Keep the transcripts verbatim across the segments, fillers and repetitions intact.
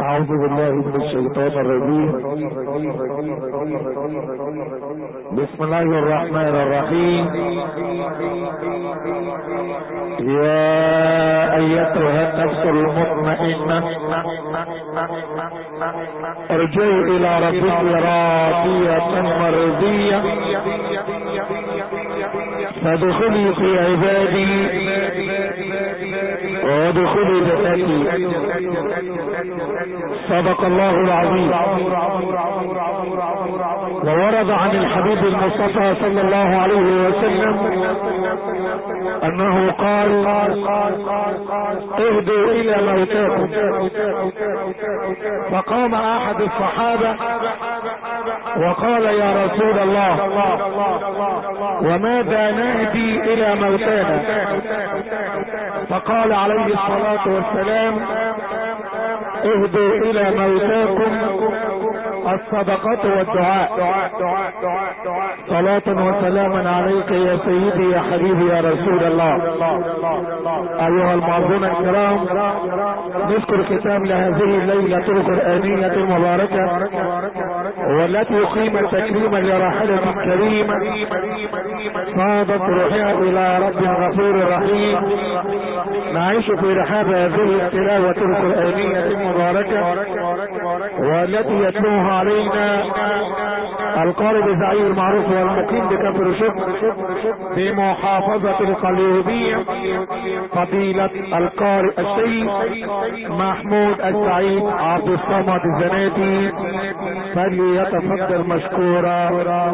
أعوذ بالله من الشيطان الرجيم. بسم الله الرحمن الرحيم. يا أيتها النفس المطمئنة ارجعي إلى ربك راضية مرضية فادخلي في عبادي وادخلي جنتي. صدق الله العظيم. وورد عن الحبيب المصطفى صلى الله عليه وسلم انه قال: اهدوا الى موتاكم. فقام احد الصحابة وقال: يا رسول الله، وماذا نهدي الى موتانا؟ فقال عليه الصلاة والسلام: اهدوا الى موتاكم الصدقة والدعاء. صلاة وسلاما عليك يا سيدي يا حبيبي يا رسول الله. ايها المعظمون الكرام، نذكر ختام لهذه الليلة القرآنية المباركة والتي قيمت تكريما لراحلة كريمة صادت روحها الى رب غفور رحيم. نعيش في رحاب هذه التلاوة القرآنية المباركة والتي يتلوها علينا القارئ بزعيم المعروف والمقيم بكفر شكر بمحافظة القليوبية فضيلة القارئ الشيخ محمود السعيد عبد الصمد الزناتي، فليتفضل مشكورا.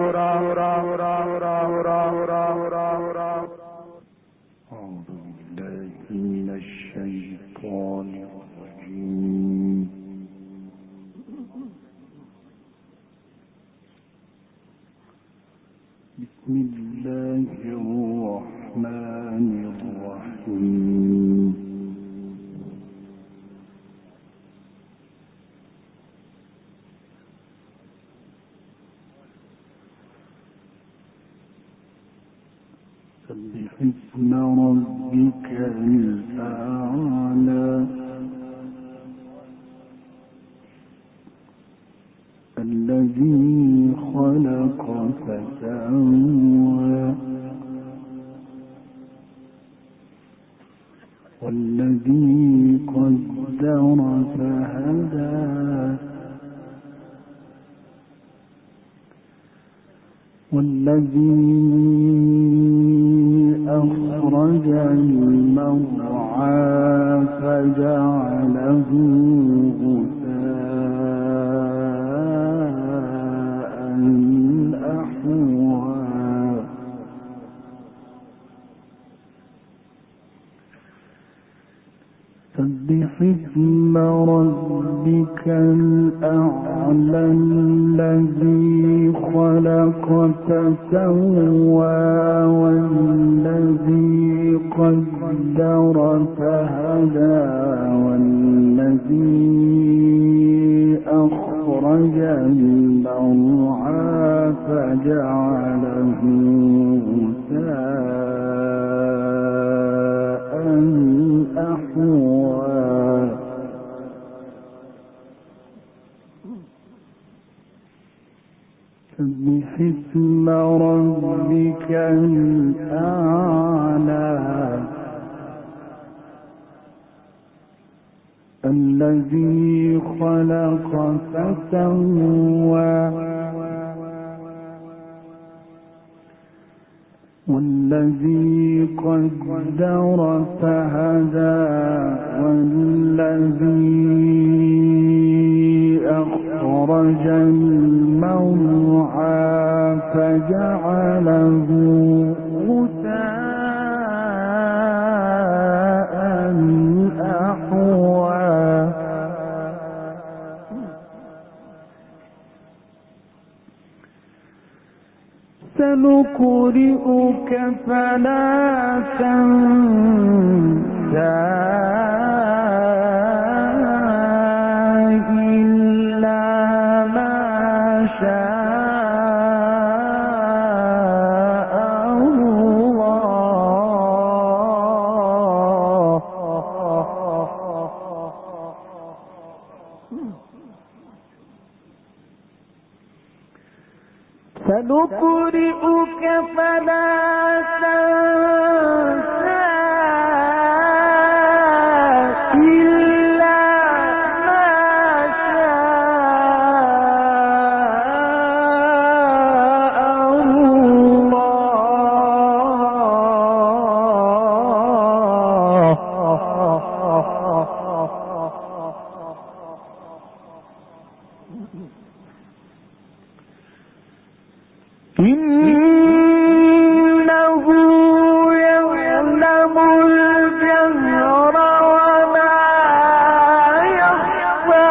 أعوذ بالله من الشيطان الرجيم. بسم الله الرحمن الرحيم. سبح اسم ربك الأعلى الذي خلق فسوى والذي قدر فهدى والذي أخرج المرعى فجعله غثاء أحوى سبح اسم ربك الأعلى الذي خلق فسوى والذي قدر فهدى والذي أخرج المرعى فجعله غثاء أحوى سبح اسم ربك الأعلى الذي خلق فسوى والذي قدر فهدى والذي أخرج المرعى فجعله غثاء أحوى سنقرئك فلا تنسى إلا ما شاء الله سنقرئك فلا تنسى إلا ما شاء إنه يعلم الجهر وما يخفى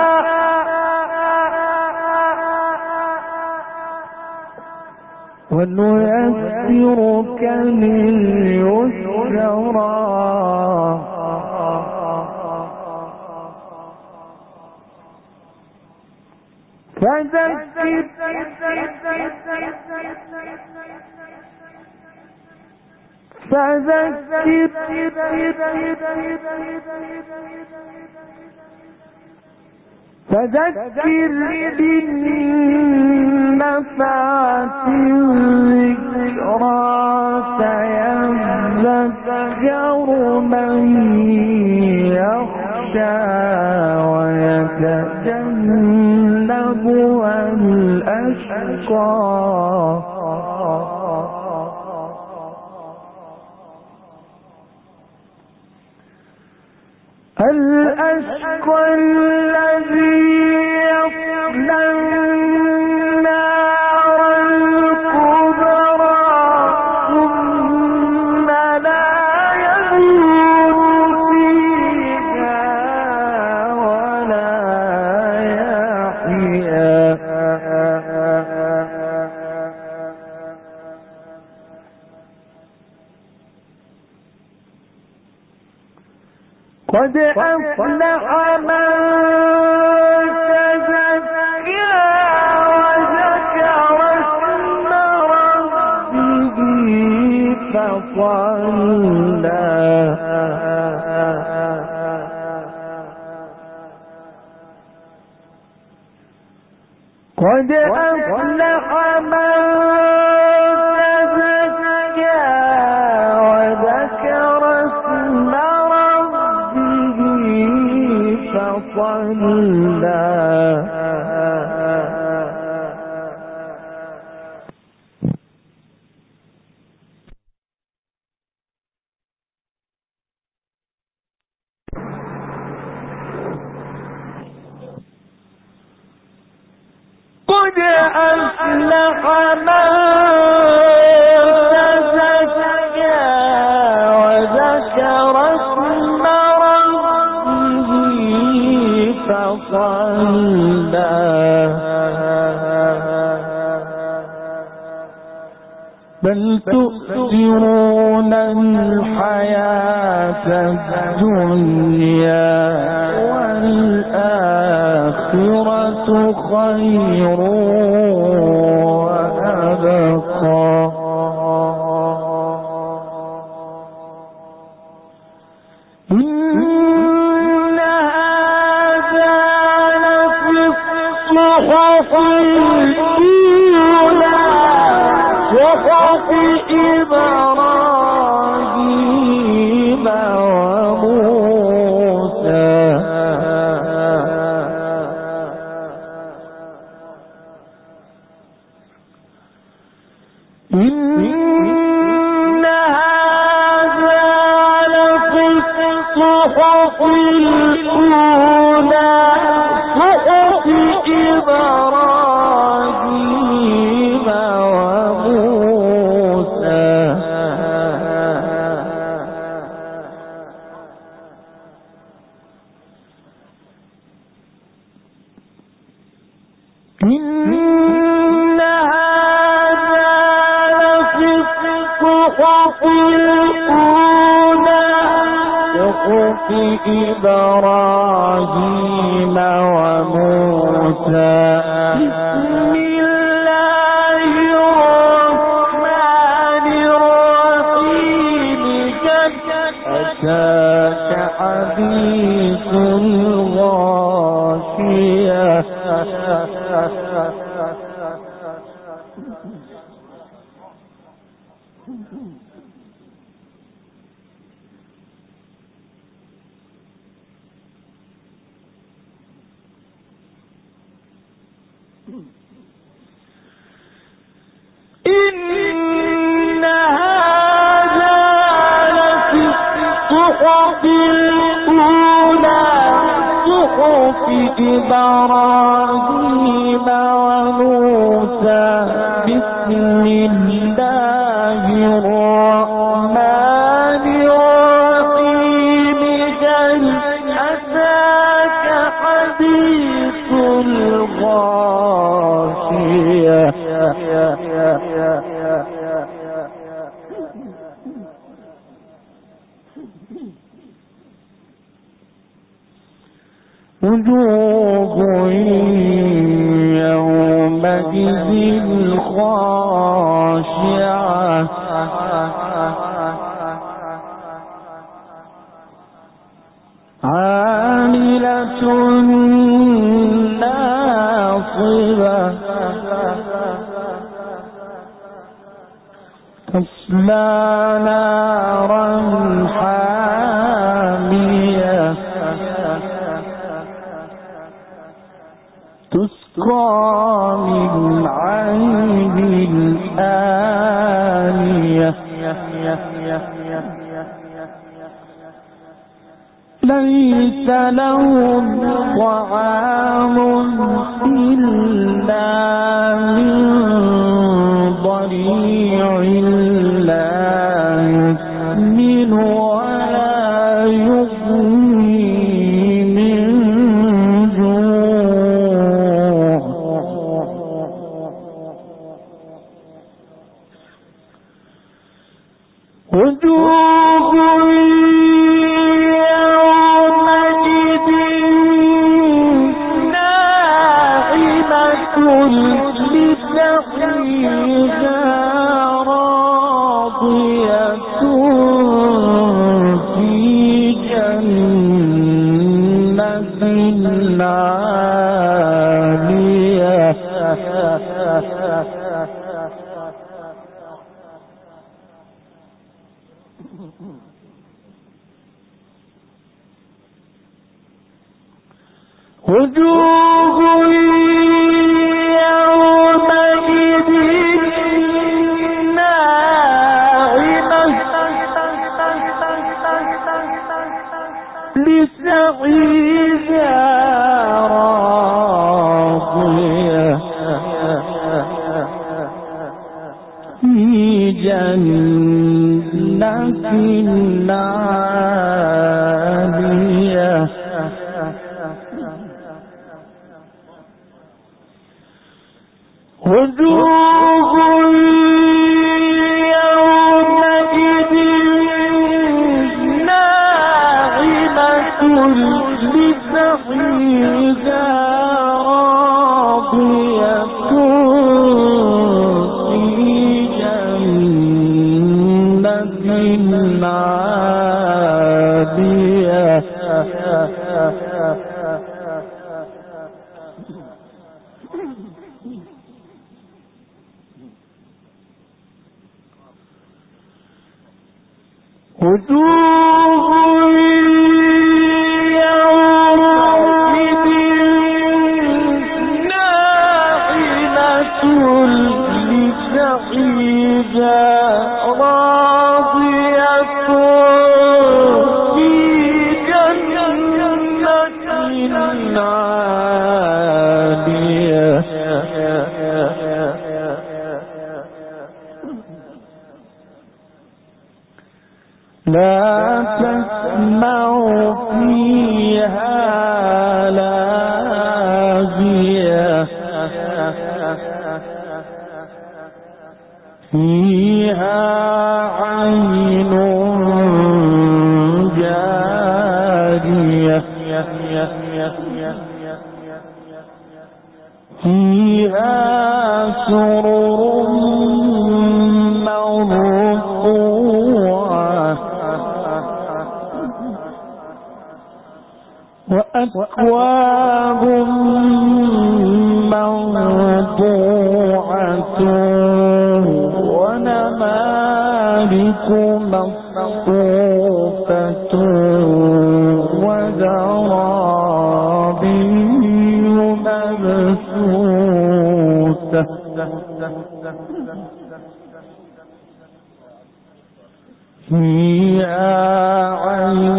ونيسرك لليسرى فذكر فذكر فذكر بالنفعة الذكرى سيذكر من يخشى ويتجنبها الأشقى الأشقى الذي يصلى النار الكبرى ثم لا يموت فيها ولا يحيا قد أفلح من تزكى وذكر اسم ربه فصلى قد أفلح من تزكى وذكر اسم فصلى قد أفلح من تزكى وذكر اسم ربه فصلى بل تؤثرون الحياة الدنيا والآخرة خير وأبقى إن هذا لفي الصحف الأولى صحف إبراهيم وموسى إن هذا لفي الصحف الأولى صحف إبراهيم وموسى إن هذا لفي الصحف الأولى صحف إبراهيم وموسى بسم الله الرحمن الرحيم أتاك حديث الغاشية الصحف الأولى صحف إبراهيم وموسى بسم الله الرحمن الرحيم هل أتاك حديث الغاشية وجوه يومئذ خاشعة عاملة ناصبة تصلى نارا حامية تسقى من عين آنية ليس لهم طعام إلا من ضريع لا يسمن ولا يغني من جوع وجوه يومئذ ناعمة لسعيها راضية في جنة عالية وجوه يومئذ ناعمة لسعيها راضية في جنة عالية وجوه يومئذ ناعمة لسعيها راضية في جنة عالية وجوه يومئذ ناعمة لسعيها راضية في جنة عالية لا تسمع فيها لاغية فيها عين جارية فيها سرر مرفوعة وأكواب موضوعة ونمارق مصفوفة وزرابي مبثوثة فيها عين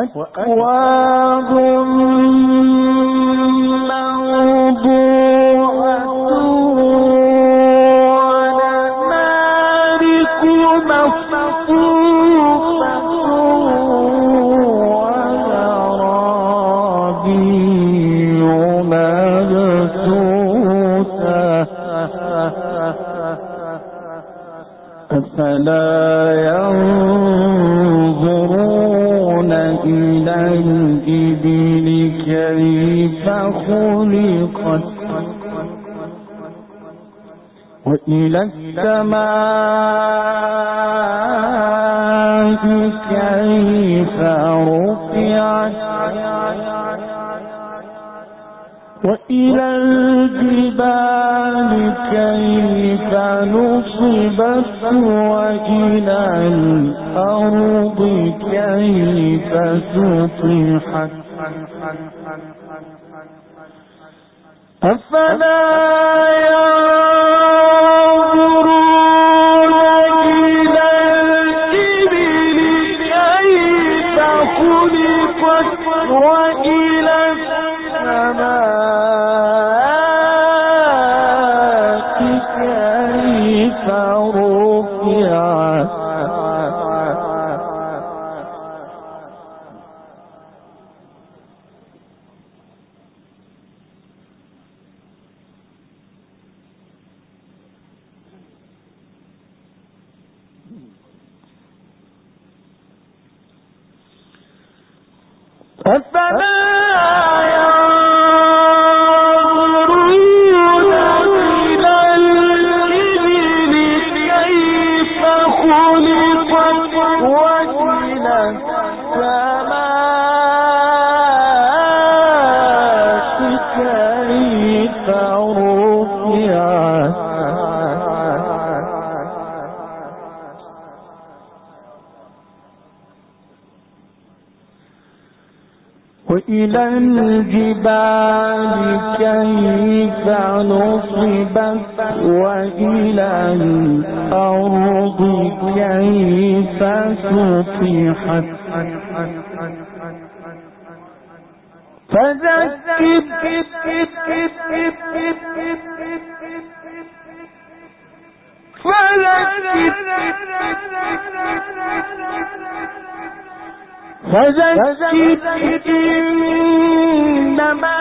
وأكواب موضوعة ونمارق مصفوفة وزرابي مبثوثة أفلا ينظرون إلى الإبل كيف خلقت وإلى السماء كيف رفعت وإلى الجبال كيف نصبت وإلى الأرض كيف سطحت أفلا ينظرون إلى الإبل كيف خلقت وإلى السماء كيف رفعت أفلا ينظرون إلى الإبل كيف خلقت وإلى السماء كيف رفعت وإلى الجبال كيف نصبت وإلى الأرض كيف سطحت فذكر فذكر إنما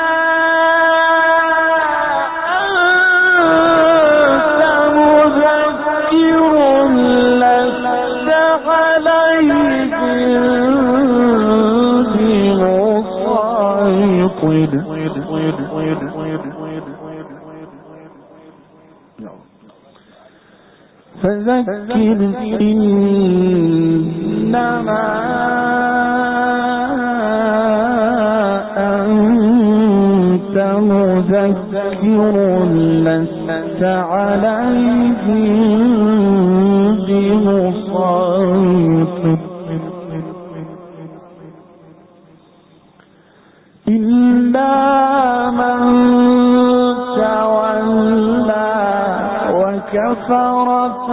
أنت مذكر لست عليهم بمسيطر فذكر إنما أنت مذكر لست عليهم بمسيطر إلا من تولى وكفر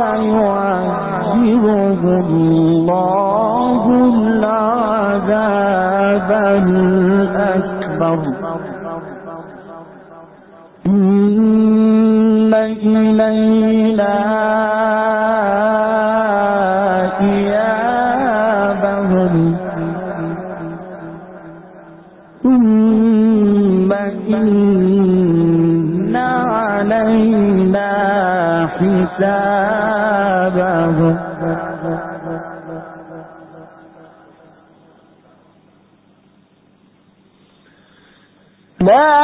فيعذبه الله العذاب الأكبر إن إلينا إيابهم ثم إن علينا حسابهم لا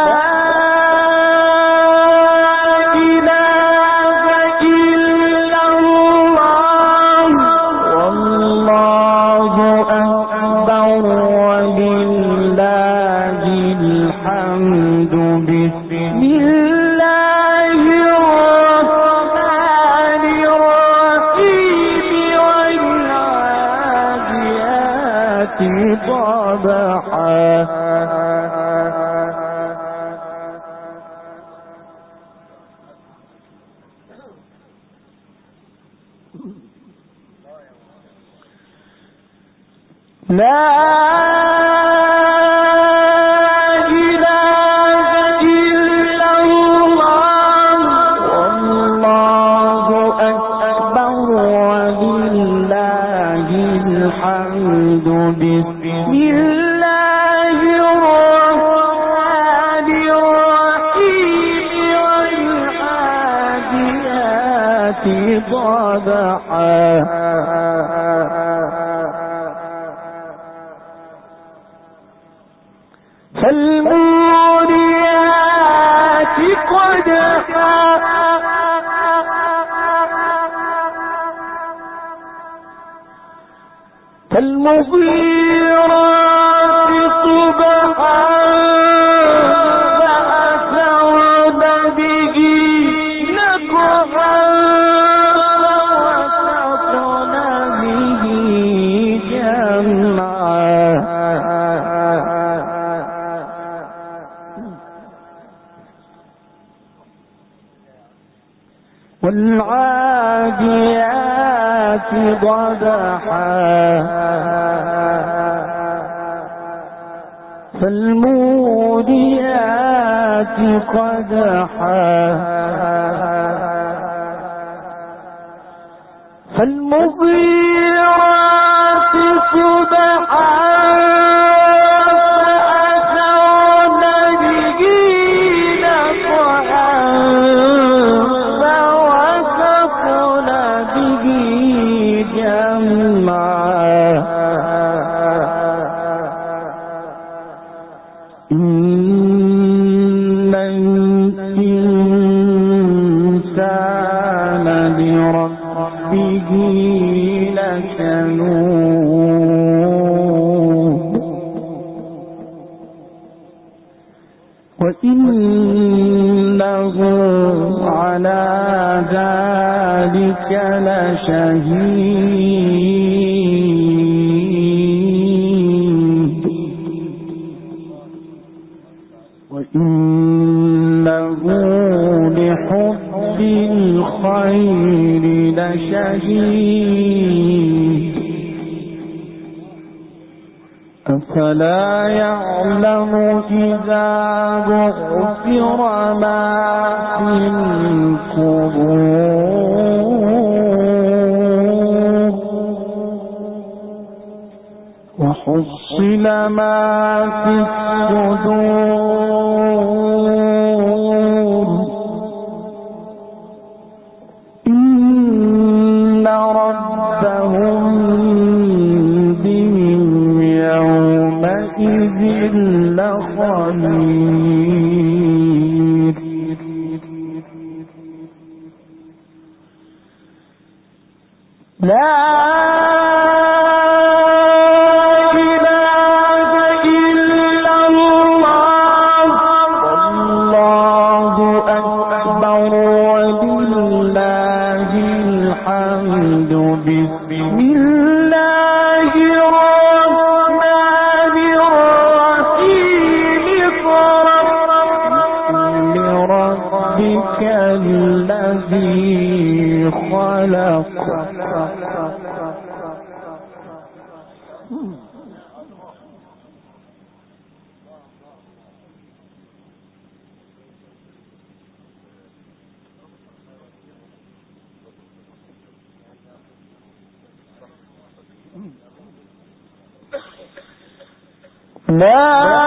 والعاديات ضبحا فالموريات قدحا فالمغيرات صبحا وإنه على ذلك لشهيد وإنه لحب الخير لشديد أفلا يعلم إذا بعثر ما في القبور وحصل ما في الصدور إن ربهم بهم يومئذ لخبير لا الذي خلق لا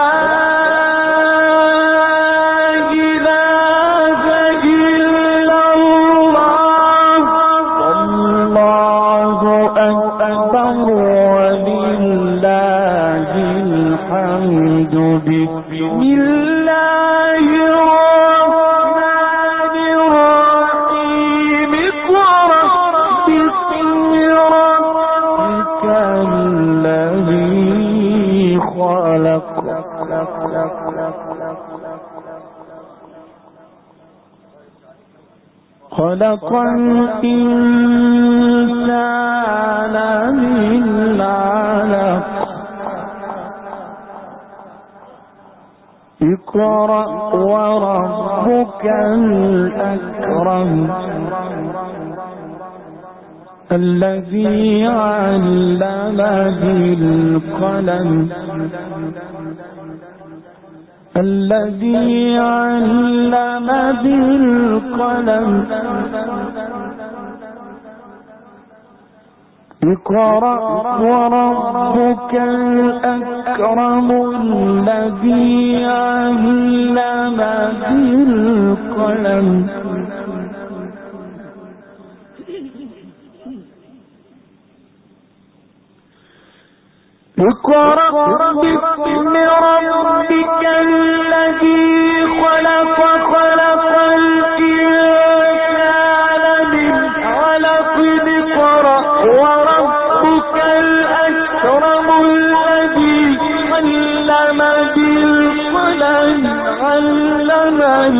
خلق الإنسان من علق اقرأ وربك الأكرم الذي علم بالقلم الذي علم بالقلم اقرأ وربك الأكرم الذي علم بالقلم اقرأ باسم ربك الذي خلق خلق الإنسان من علق اقرأ وربك الأكرم الذي علم بالقلم علم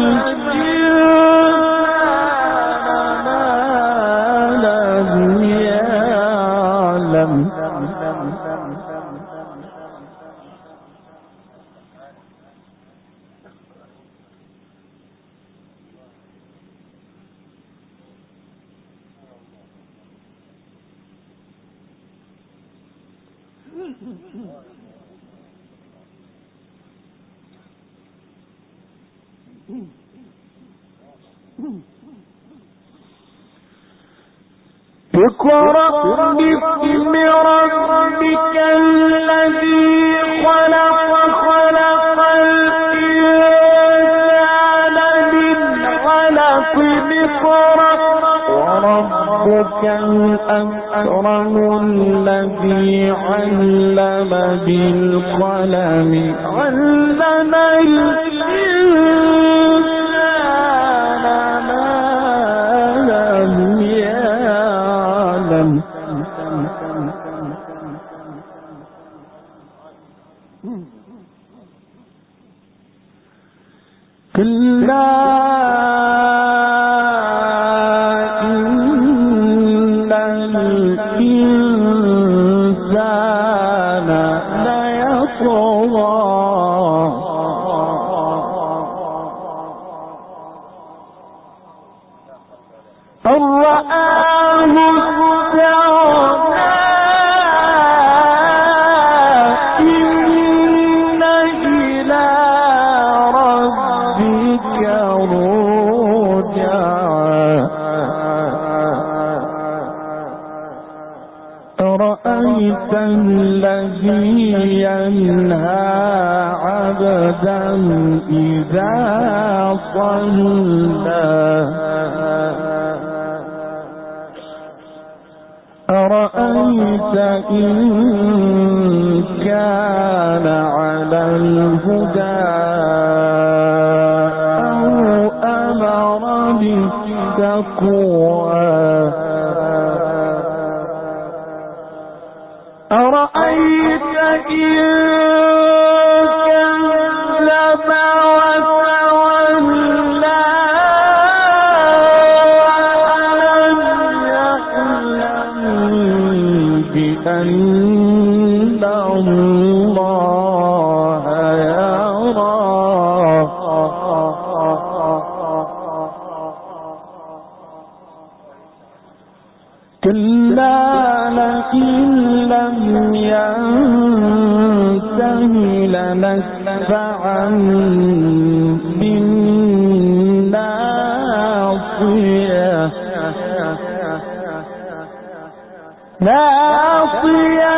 الإنسان ما لم يعلم اقرأ باسم ربك الذي خلق خلق الإنسان من علق اقرأ وربك الأكرم الذي علم بالقلم علم الإنسان ما لم يعلم كلا إن الإنسان ليطغى أن رآه استغنى إن إلى ربك رجعا أرأيت الذي ينهى عبدا إذا صلى أرأيت إن كان على الهدى أو أمر بالتقوى أرأيت إن كذب وتولى ألم يعلم بأن الله يرى كلا لئن لم ينته لنتبعا بالناصية ناصية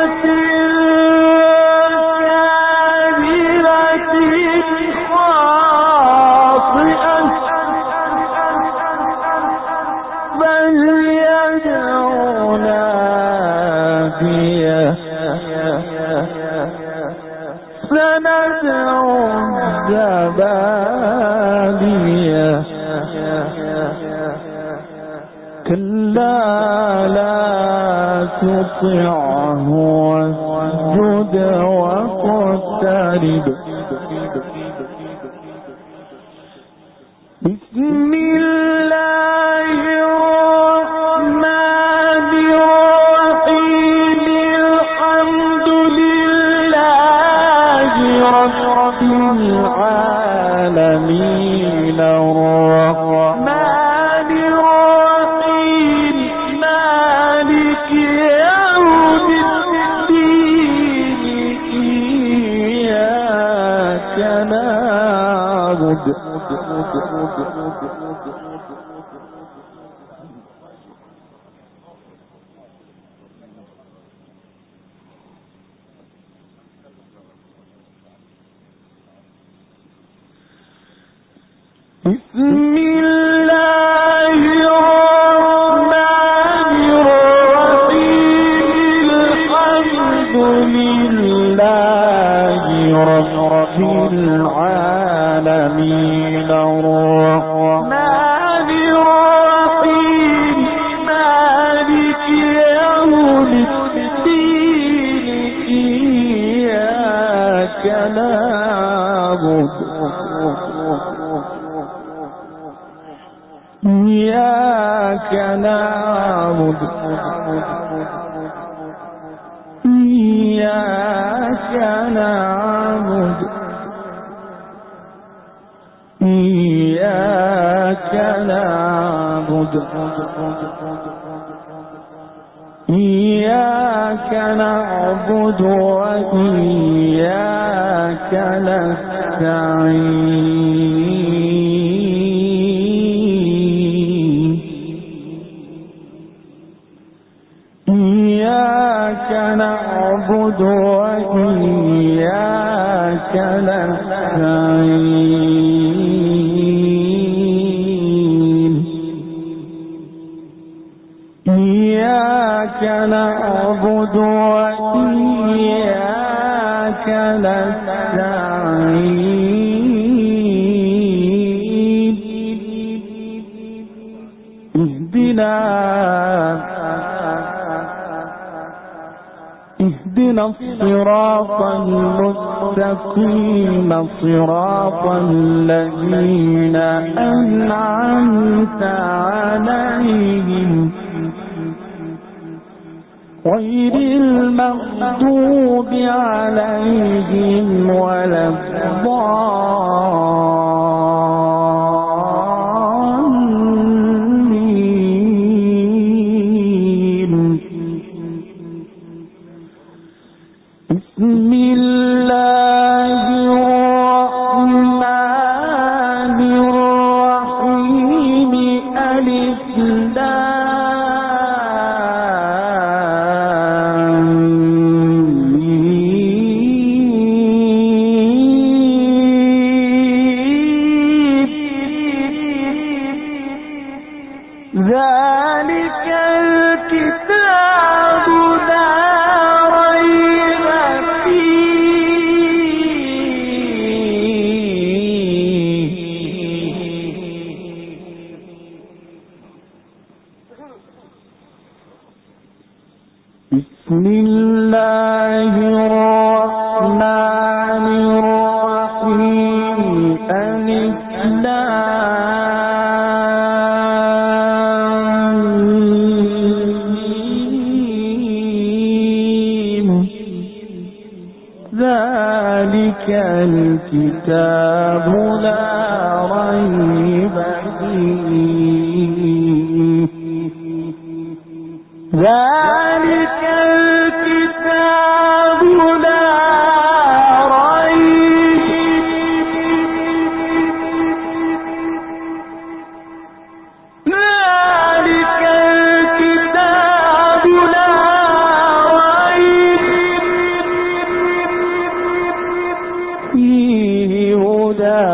كاذبة خاطئة بل يدعو ناديه سندعو الزبانية كلا لا تطعه واسجد واقترب بسم الله الرحمن الرحيم الحمد لله رب العالمين الرحمن الرحيم مالك بسم الله الرحمن الرحيم الحمد لله رب العالمين الرحمن الرحيم مالك يوم الدين إياك نعبد إياك نعبد إياك نعبد إياك نعبد إياك نعبد وإياك نستعين إياك نعبد وإياك نستعين إياك نعبد وإياك نستعين اهدنا اهدنا الصراط المستقيم صراط الذين أنعمت عليهم غير المغضوب عليهم ولا الضالين بسم الله الرحمن الرحيم ألف لام ميم ذلك الكتاب لا ريب بسم الله الرحمن الرحيم ألف لام ميم ذلك الكتاب لا ريب فيه ذلك الكتاب لا ريب ذلك الكتاب لا ريب فيه هدى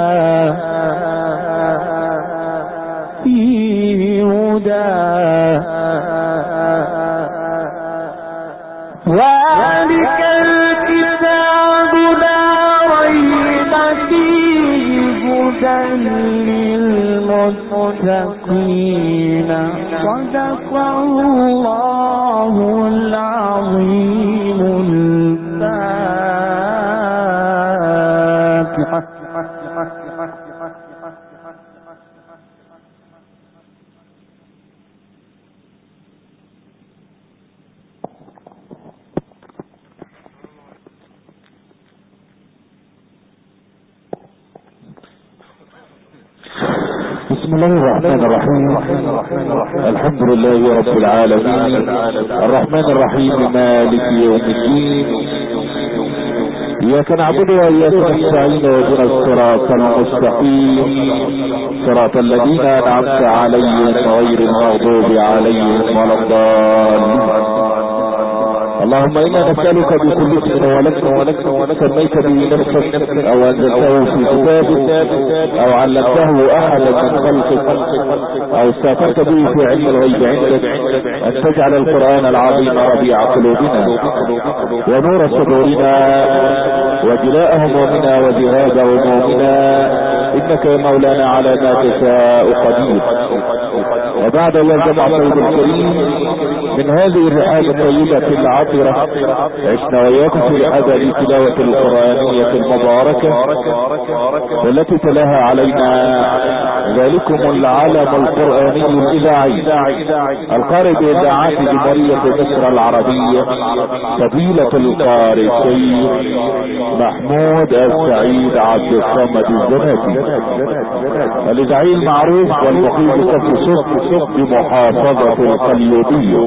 فيه هدى ذلك الكتاب لا ريب فيه هدى للمتقين صدق الله العظيم الفاتحة. بسم الله الرحمن الرحيم الحمد لله رب العالمين الرحمن الرحيم مالك يوم الدين إياك نعبد وإياك نستعين واهدنا الصراط المستقيم صراط الذين أنعمت عليهم غير المغضوب عليهم ولا الضالين. اللهم إنا نسألك بكل اسم ولك ولك ولك سميت به نفسك أو أنزلته في كتابك أو علمته أحدا من خلقك أو استأثرت به في علم الغيب عندك أن تجعل القرآن العظيم ربيع قلوبنا ونور صدورنا وجلاء همومنا وجهاد همومنا، إنك يا مولانا على ما تشاء قدير. وبعد أن يرجع سيد الكريم من هذه الرحاب الطيبة العطرة، عشنا وإياكم في هذا التلاوة القرآنية المباركة والتي تلاها علينا ذلكم العالم القرآني الإذاعي القارئ بإذاعات جمهورية مصر العربية فضيلة القارئ السيد محمود السعيد عبد الصمد الزناتي، الإذاعي المعروف والمقيم بكفر صف بمحافظة القليوبية،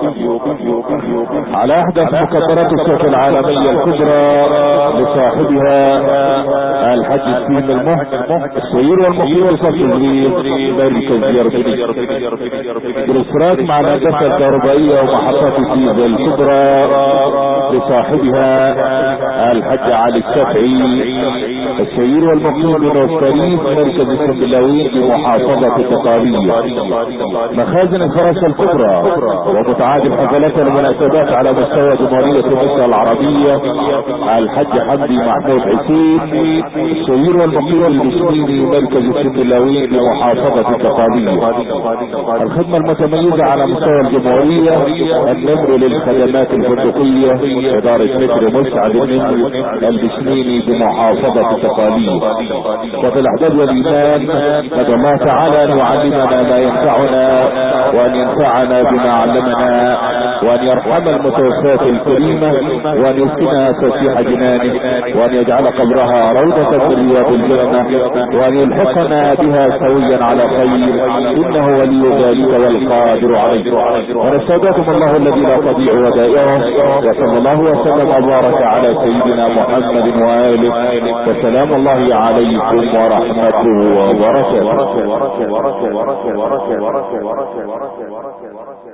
على احدث مكبرات الصوت العالمية الكبرى لصاحبها الحاج السيم المهد السير والمقيم بصف الزوير مركز يربني بالاشتراك مع الهندسة الكهربائية ومحطات الديزل الكبرى لصاحبها الحاج علي الشافعي السير والمقيم بنوستريف مركز السنبلاوين بمحافظة التقالية، مخازن الفراشة الكبرى ومتعاد الحفلات والمناسبات على مستوى جمهورية مصر العربية الحاج حمدي محمود حسين السير والمقيم المسلمي مركز السنبلاوين بمحافظة التقالية، الخدمة المتميزة على مستوى الجمهورية النمر للخدمات الفندقية إدارة متر مسعد النمر البسنيني بمحافظة التقالية. وفي الأحداث والإيمان ندعو الله تعالى أن يعلمنا ما ينفعنا وأن ينفعنا بما علمنا وأن يرحم المتوفاة الكريمة وأن يسكنها فسيح جنانه وأن يجعل قبرها روضة من رياض الجنة وأن يلحقنا بها سويا على خير، إنه ولي ذلك والقادر عليه. ونستودعكم الله الذي لا تضيع ودائعه، وصلى الله وسلم وبارك على سيدنا محمد وآله، وسلام الله عليكم ورحمته وبركاته.